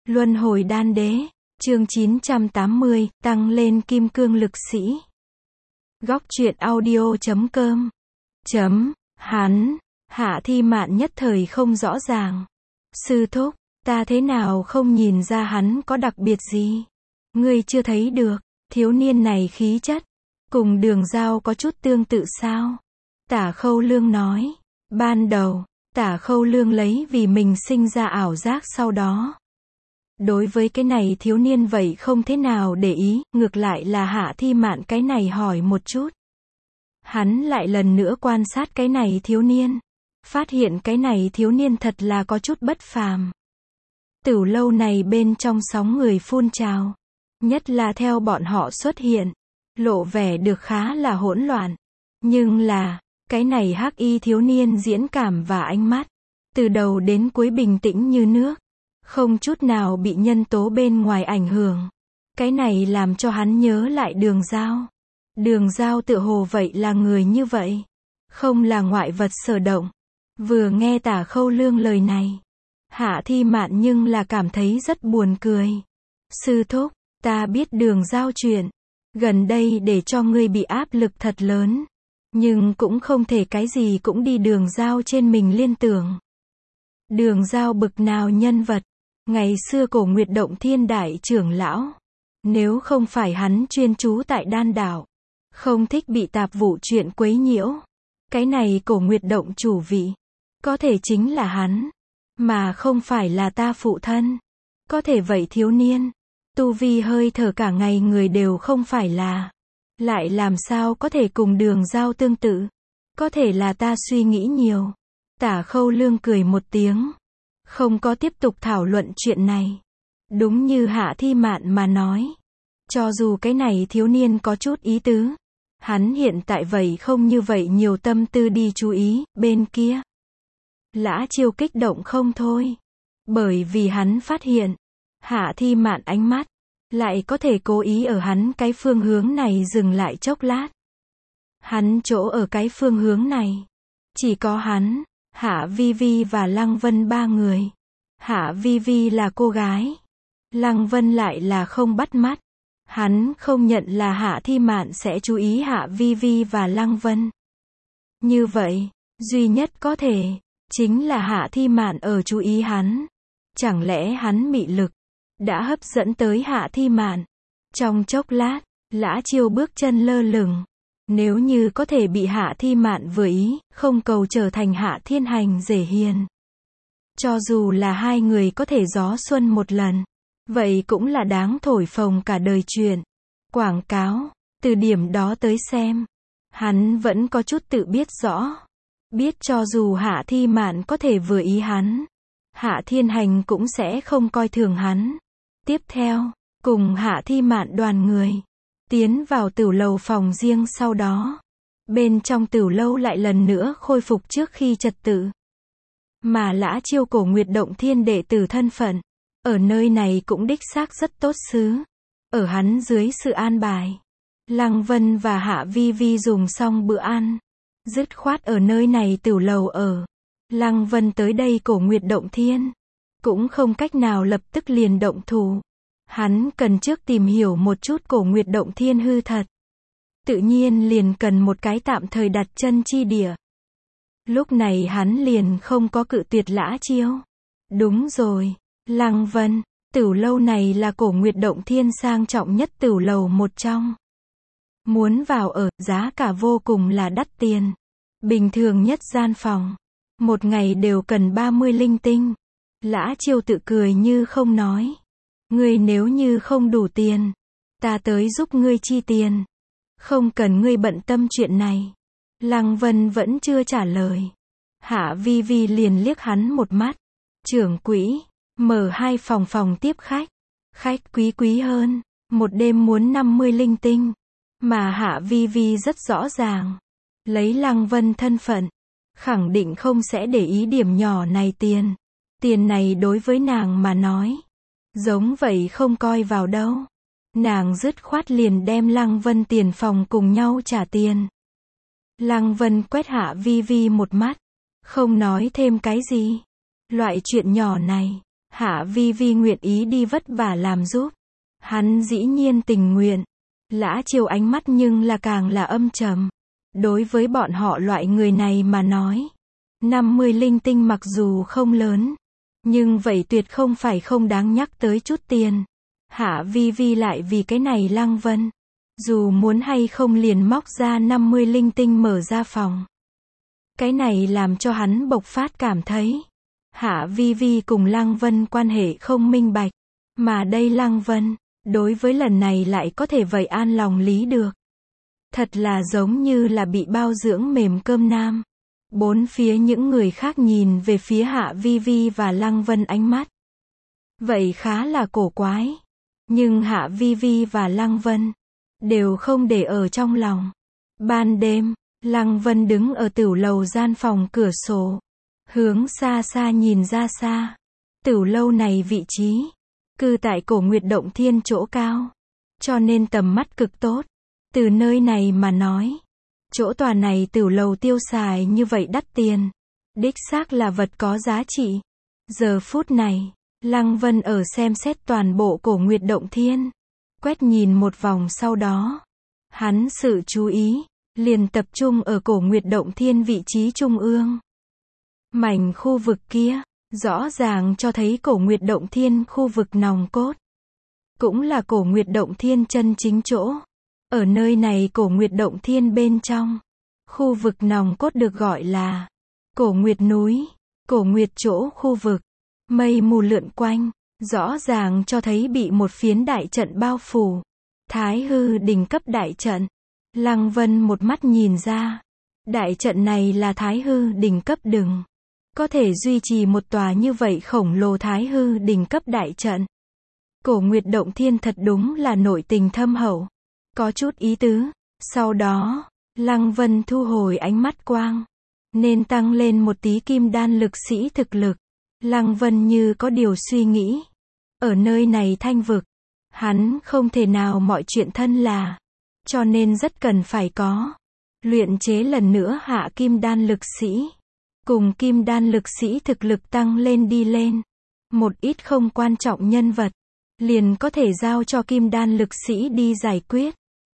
Luân hồi đan đế, chương 980, tăng lên kim cương lực sĩ. Góc truyện audio.com. Hắn, Hạ Thi Mạn nhất thời không rõ ràng. Sư thúc, ta thế nào không nhìn ra hắn có đặc biệt gì? Ngươi chưa thấy được, thiếu niên này khí chất, cùng Đường Giao có chút tương tự sao? Tả Khâu Lương nói, ban đầu, Tả Khâu Lương lấy vì mình sinh ra ảo giác sau đó. Đối với cái này thiếu niên vậy không thế nào để ý, ngược lại là Hạ Thi Mạn cái này hỏi một chút. Hắn lại lần nữa quan sát cái này thiếu niên. Phát hiện cái này thiếu niên thật là có chút bất phàm. Tửu lâu này bên trong sóng người phun trào. Nhất là theo bọn họ xuất hiện. Lộ vẻ được khá là hỗn loạn. Nhưng là, cái này hắc y thiếu niên diễn cảm và ánh mắt. Từ đầu đến cuối bình tĩnh như nước. Không chút nào bị nhân tố bên ngoài ảnh hưởng. Cái này làm cho hắn nhớ lại Đường Giao. Đường Giao tựa hồ vậy là người như vậy. Không là ngoại vật sở động. Vừa nghe Tả Khâu Lương lời này. Hạ Thi Mạn nhưng là cảm thấy rất buồn cười. Sư thúc, ta biết Đường Giao chuyện. Gần đây để cho ngươi bị áp lực thật lớn. Nhưng cũng không thể cái gì cũng đi Đường Giao trên mình liên tưởng. Đường Giao bực nào nhân vật. Ngày xưa Cổ Nguyệt Động Thiên đại trưởng lão. Nếu không phải hắn chuyên trú tại đan đảo. Không thích bị tạp vụ chuyện quấy nhiễu. Cái này Cổ Nguyệt Động chủ vị. Có thể chính là hắn. Mà không phải là ta phụ thân. Có thể vậy thiếu niên. Tu vi hơi thở cả ngày người đều không phải là. Lại làm sao có thể cùng Đường Giao tương tự. Có thể là ta suy nghĩ nhiều. Tả Khâu Lương cười một tiếng. Không có tiếp tục thảo luận chuyện này. Đúng như Hạ Thi Mạn mà nói. Cho dù cái này thiếu niên có chút ý tứ. Hắn hiện tại vậy không như vậy nhiều tâm tư đi chú ý, bên kia. Lã Chiêu kích động không thôi. Bởi vì hắn phát hiện. Hạ Thi Mạn ánh mắt. Lại có thể cố ý ở hắn cái phương hướng này dừng lại chốc lát. Hắn chỗ ở cái phương hướng này. Chỉ có hắn. Hạ Vi Vi và Lăng Vân ba người. Hạ Vi Vi là cô gái. Lăng Vân lại là không bắt mắt. Hắn không nhận là Hạ Thi Mạn sẽ chú ý Hạ Vi Vi và Lăng Vân. Như vậy, duy nhất có thể, chính là Hạ Thi Mạn ở chú ý hắn. Chẳng lẽ hắn mị lực, đã hấp dẫn tới Hạ Thi Mạn. Trong chốc lát, Lã Chiêu bước chân lơ lửng. Nếu như có thể bị Hạ Thi Mạn vừa ý, không cầu trở thành Hạ Thiên Hành dễ hiền. Cho dù là hai người có thể gió xuân một lần. Vậy cũng là đáng thổi phồng cả đời chuyện. Quảng cáo, từ điểm đó tới xem. Hắn vẫn có chút tự biết rõ. Biết cho dù Hạ Thi Mạn có thể vừa ý hắn. Hạ Thiên Hành cũng sẽ không coi thường hắn. Tiếp theo, cùng Hạ Thi Mạn đoàn người. Tiến vào tửu lầu phòng riêng sau đó. Bên trong tửu lâu lại lần nữa khôi phục trước khi trật tự. Mà Lã Chiêu Cổ Nguyệt Động Thiên đệ tử thân phận. Ở nơi này cũng đích xác rất tốt xứ. Ở hắn dưới sự an bài. Lăng Vân và Hạ Vi Vi dùng xong bữa ăn. Dứt khoát ở nơi này tửu lầu ở. Lăng Vân tới đây Cổ Nguyệt Động Thiên. Cũng không cách nào lập tức liền động thủ. Hắn cần trước tìm hiểu một chút Cổ Nguyệt Động Thiên hư thật. Tự nhiên liền cần một cái tạm thời đặt chân chi địa. Lúc này hắn liền không có cự tuyệt Lã Chiêu. Đúng rồi, Lăng Vân, tửu lâu này là Cổ Nguyệt Động Thiên sang trọng nhất tửu lầu một trong. Muốn vào ở, giá cả vô cùng là đắt tiền. Bình thường nhất gian phòng. Một ngày đều cần 30 linh tinh. Lã Chiêu tự cười như không nói. Ngươi nếu như không đủ tiền. Ta tới giúp ngươi chi tiền. Không cần ngươi bận tâm chuyện này. Lăng Vân vẫn chưa trả lời. Hạ Vi Vi liền liếc hắn một mắt. Trưởng quỹ, mở 2 phòng tiếp khách. Khách quý hơn. Một đêm muốn 50 linh tinh. Mà Hạ Vi Vi rất rõ ràng. Lấy Lăng Vân thân phận. Khẳng định không sẽ để ý điểm nhỏ này tiền. Tiền này đối với nàng mà nói. Giống vậy không coi vào đâu. Nàng dứt khoát liền đem Lăng Vân tiền phòng cùng nhau trả tiền. Lăng Vân quét Hạ Vi Vi một mắt. Không nói thêm cái gì. Loại chuyện nhỏ này. Hạ Vi Vi nguyện ý đi vất vả làm giúp. Hắn dĩ nhiên tình nguyện. Lã Chiêu ánh mắt nhưng là càng là âm trầm. Đối với bọn họ loại người này mà nói, 50 linh tinh mặc dù không lớn, nhưng vậy tuyệt không phải không đáng nhắc tới chút tiền. Hạ Vi Vi lại vì cái này Lăng Vân, dù muốn hay không liền móc ra 50 linh tinh mở ra phòng. Cái này làm cho hắn bộc phát cảm thấy, Hạ Vi Vi cùng Lăng Vân quan hệ không minh bạch, mà đây Lăng Vân, đối với lần này lại có thể vậy an lòng lý được. Thật là giống như là bị bao dưỡng mềm cơm nam. Bốn phía những người khác nhìn về phía Hạ Vi Vi và Lăng Vân ánh mắt vậy khá là cổ quái. Nhưng Hạ Vi Vi và Lăng Vân đều không để ở trong lòng. Ban đêm, Lăng Vân đứng ở tửu lầu gian phòng cửa sổ, hướng xa xa nhìn ra xa. Tửu lâu này vị trí cư tại Cổ Nguyệt Động Thiên chỗ cao, cho nên tầm mắt cực tốt. Từ nơi này mà nói, chỗ tòa này tửu lầu tiêu xài như vậy đắt tiền, đích xác là vật có giá trị. Giờ phút này, Lăng Vân ở xem xét toàn bộ Cổ Nguyệt Động Thiên, quét nhìn một vòng sau đó, hắn sự chú ý liền tập trung ở Cổ Nguyệt Động Thiên vị trí trung ương. Mảnh khu vực kia rõ ràng cho thấy Cổ Nguyệt Động Thiên khu vực nòng cốt, cũng là Cổ Nguyệt Động Thiên chân chính chỗ. Ở nơi này Cổ Nguyệt Động Thiên bên trong, khu vực nòng cốt được gọi là Cổ Nguyệt núi, Cổ Nguyệt chỗ khu vực. Mây mù lượn quanh, rõ ràng cho thấy bị một phiến đại trận bao phủ. Thái hư đỉnh cấp đại trận. Lăng Vân một mắt nhìn ra, đại trận này là Thái hư đỉnh cấp đừng. Có thể duy trì một tòa như vậy khổng lồ Thái hư đỉnh cấp đại trận. Cổ Nguyệt Động Thiên thật đúng là nội tình thâm hậu, có chút ý tứ. Sau đó, Lăng Vân thu hồi ánh mắt quang, nên tăng lên một tí kim đan lực sĩ thực lực. Lăng Vân như có điều suy nghĩ. Ở nơi này thanh vực, hắn không thể nào mọi chuyện thân là, cho nên rất cần phải có luyện chế lần nữa hạ kim đan lực sĩ, cùng kim đan lực sĩ thực lực tăng lên đi lên. Một ít không quan trọng nhân vật, liền có thể giao cho kim đan lực sĩ đi giải quyết.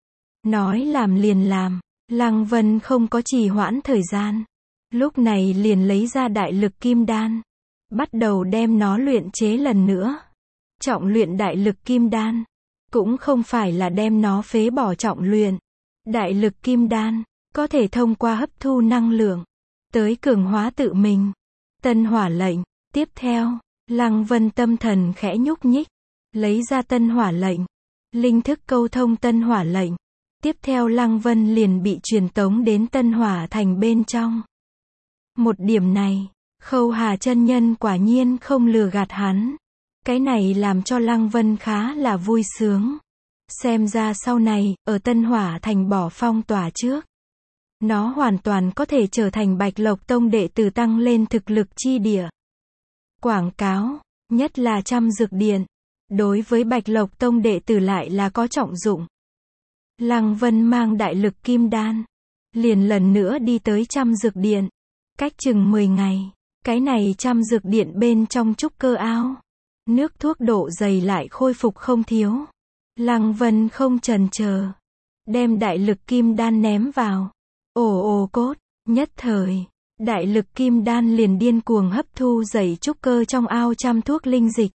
Nói làm liền làm, Lăng Vân không có trì hoãn thời gian. Lúc này liền lấy ra đại lực kim đan, bắt đầu đem nó luyện chế lần nữa. Trọng luyện đại lực kim đan, cũng không phải là đem nó phế bỏ trọng luyện. Đại lực kim đan, có thể thông qua hấp thu năng lượng, tới cường hóa tự mình. Tân hỏa lệnh, tiếp theo, Lăng Vân tâm thần khẽ nhúc nhích, lấy ra tân hỏa lệnh, linh thức câu thông tân hỏa lệnh. Tiếp theo Lăng Vân liền bị truyền tống đến Tân Hỏa Thành bên trong. Một điểm này, Khâu Hà chân nhân quả nhiên không lừa gạt hắn. Cái này làm cho Lăng Vân khá là vui sướng. Xem ra sau này, ở Tân Hỏa Thành bỏ phong tỏa trước, nó hoàn toàn có thể trở thành Bạch Lộc Tông đệ tử tăng lên thực lực chi địa. Quảng cáo, nhất là Trăm Dược Điện, đối với Bạch Lộc Tông đệ tử lại là có trọng dụng. Lăng Vân mang đại lực kim đan, liền lần nữa đi tới Trăm Dược Điện. Cách chừng 10 ngày, cái này Trăm Dược Điện bên trong trúc cơ ao, nước thuốc độ dày lại khôi phục không thiếu. Lăng Vân không chần chờ, đem đại lực kim đan ném vào. Ồ ồ cốt, nhất thời, đại lực kim đan liền điên cuồng hấp thu dày trúc cơ trong ao trăm thuốc linh dịch.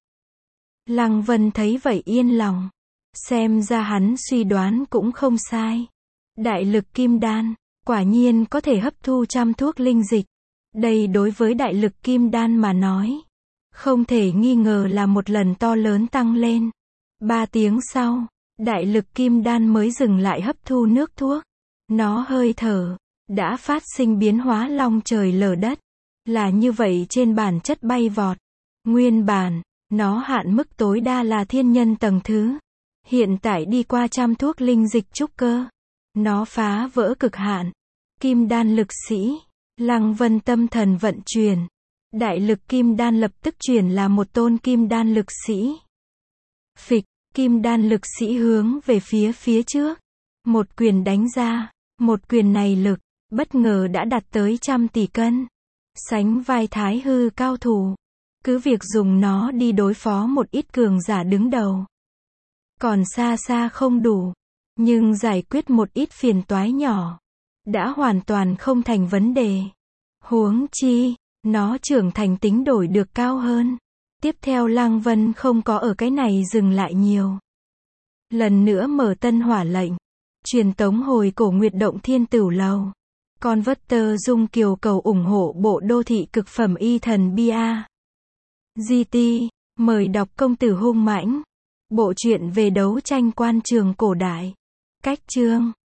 Lăng Vân thấy vậy yên lòng. Xem ra hắn suy đoán cũng không sai. Đại lực kim đan, quả nhiên có thể hấp thu trăm thuốc linh dịch. Đây đối với đại lực kim đan mà nói, không thể nghi ngờ là một lần to lớn tăng lên. 3 tiếng sau, đại lực kim đan mới dừng lại hấp thu nước thuốc. Nó hơi thở, đã phát sinh biến hóa long trời lở đất. Là như vậy trên bản chất bay vọt. Nguyên bản, nó hạn mức tối đa là thiên nhân tầng thứ. Hiện tại đi qua trăm thuốc linh dịch trúc cơ, nó phá vỡ cực hạn. Kim đan lực sĩ, Lăng Vân tâm thần vận chuyển. Đại lực kim đan lập tức chuyển là một tôn kim đan lực sĩ. Phịch, kim đan lực sĩ hướng về phía trước. Một quyền đánh ra, một quyền này lực, bất ngờ đã đạt tới 100 tỷ cân. Sánh vai thái hư cao thủ. Cứ việc dùng nó đi đối phó một ít cường giả đứng đầu. Còn xa xa không đủ. Nhưng giải quyết một ít phiền toái nhỏ. Đã hoàn toàn không thành vấn đề. Huống chi, nó trưởng thành tính đổi được cao hơn. Tiếp theo Lăng Vân không có ở cái này dừng lại nhiều. Lần nữa mở tân hỏa lệnh. Truyền tống hồi cổ Nguyệt Động Thiên Tửu Lầu. Converter Dung Kiều cầu ủng hộ bộ đô thị cực phẩm y thần Bia. GT, mời đọc Công tử hung mãnh. Bộ truyện về đấu tranh quan trường cổ đại. Cách chương